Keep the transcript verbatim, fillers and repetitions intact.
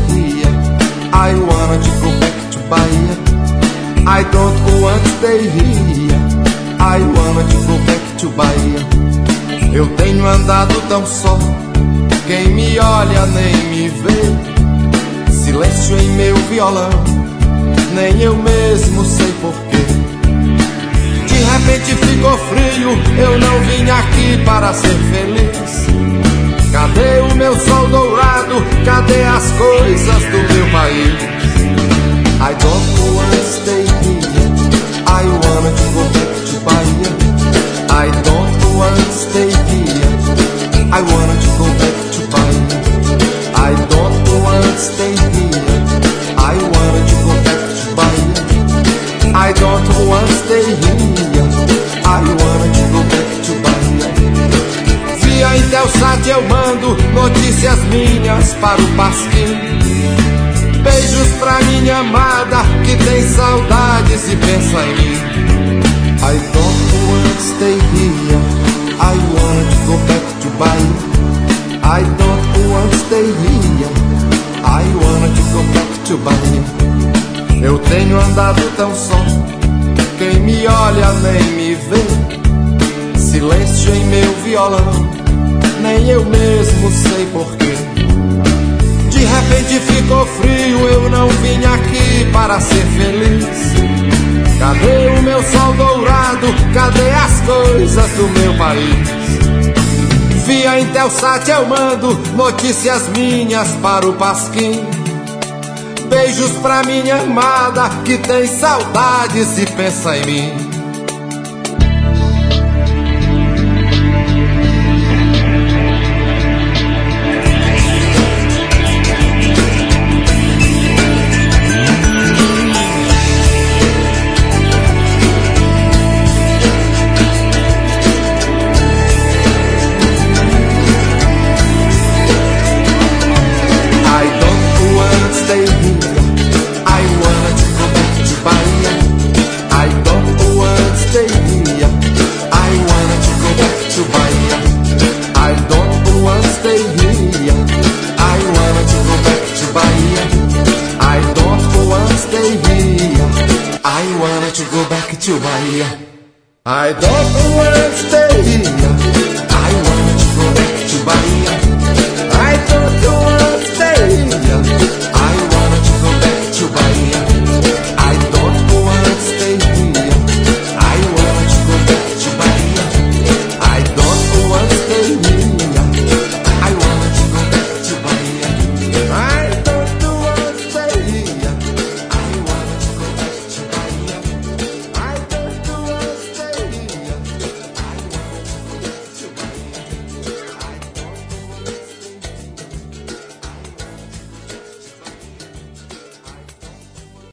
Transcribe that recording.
here. I wanna to go back to Bahia. I don't want to stay here. I wanna to go back to Bahia. Eu tenho andado tão só, quem me olha nem me vê. Silêncio em meu violão, nem eu mesmo sei porquê. De repente ficou frio, eu não vim aqui para ser feliz. Cadê o meu sol dourado? Cadê as coisas do meu país? I don't wanna stay here. I wanna to go back to Bahia. I don't wanna stay here. I wanna to go back to Bahia. I don't wanna stay here. I wanna to go back to Bahia. I don't wanna stay here. I wanna to go back to Bahia. Via Intelsat eu mando notícias minhas para o Pasquim. Beijos pra minha amada que tem saudades e pensa em mim. I don't wanna stay here. I wanna to go back to Bahia. I don't wanna stay here. I wanna to go back to Bahia. Eu tenho andado tão só, quem me olha nem me vê. Silêncio em meu violão, nem eu mesmo sei porquê. De repente ficou frio, eu não vim aqui para ser feliz. Cadê o meu sol dourado? Cadê as coisas do meu país? Via Intelsat eu mando notícias minhas para o Pasquim. Beijos pra minha amada que tem saudades e pensa em mim. I don't wanna stay here.